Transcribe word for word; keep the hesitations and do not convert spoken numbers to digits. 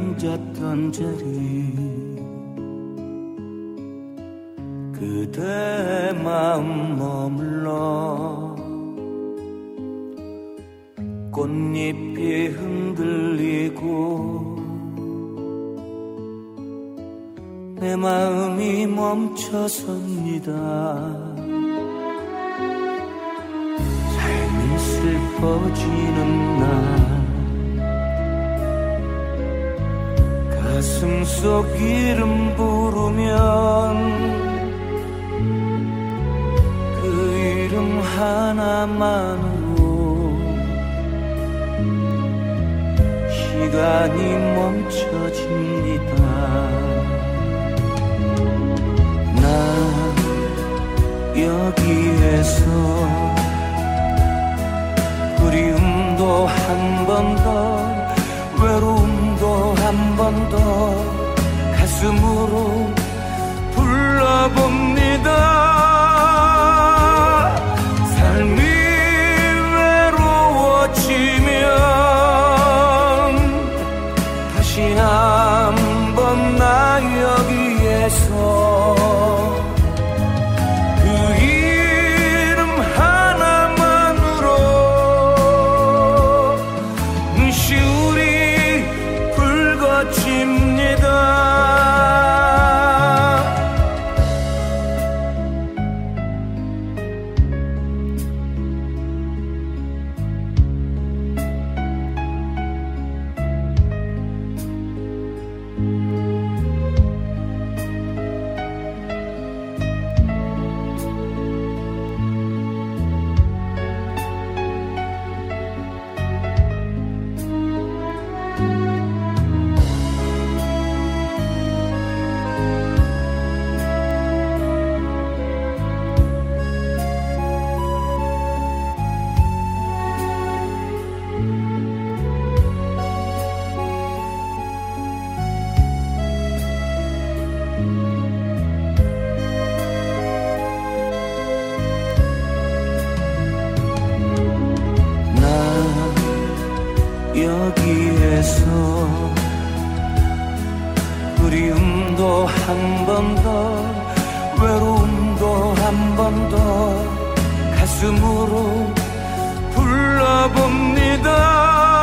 앉았던 자리 그대 마음 머물러 꽃잎이 흔들리고 내 마음이 멈춰섭니다. 삶이 슬퍼지는 날 가슴 속 이름 부르면 그 이름 하나만으로 시간이 멈춰집니다. 나 여기에서 그리움도 한 번 더 외로움도 한 번 더 가슴으로 불러봅니다. 삶이 외로워지면 다시 한번 나 여기에서 그 이름 하나만으로 눈시울이 붉어집니다. 여기에서 그리움도 한 번 더 외로움도 한 번 더 가슴으로 불러봅니다.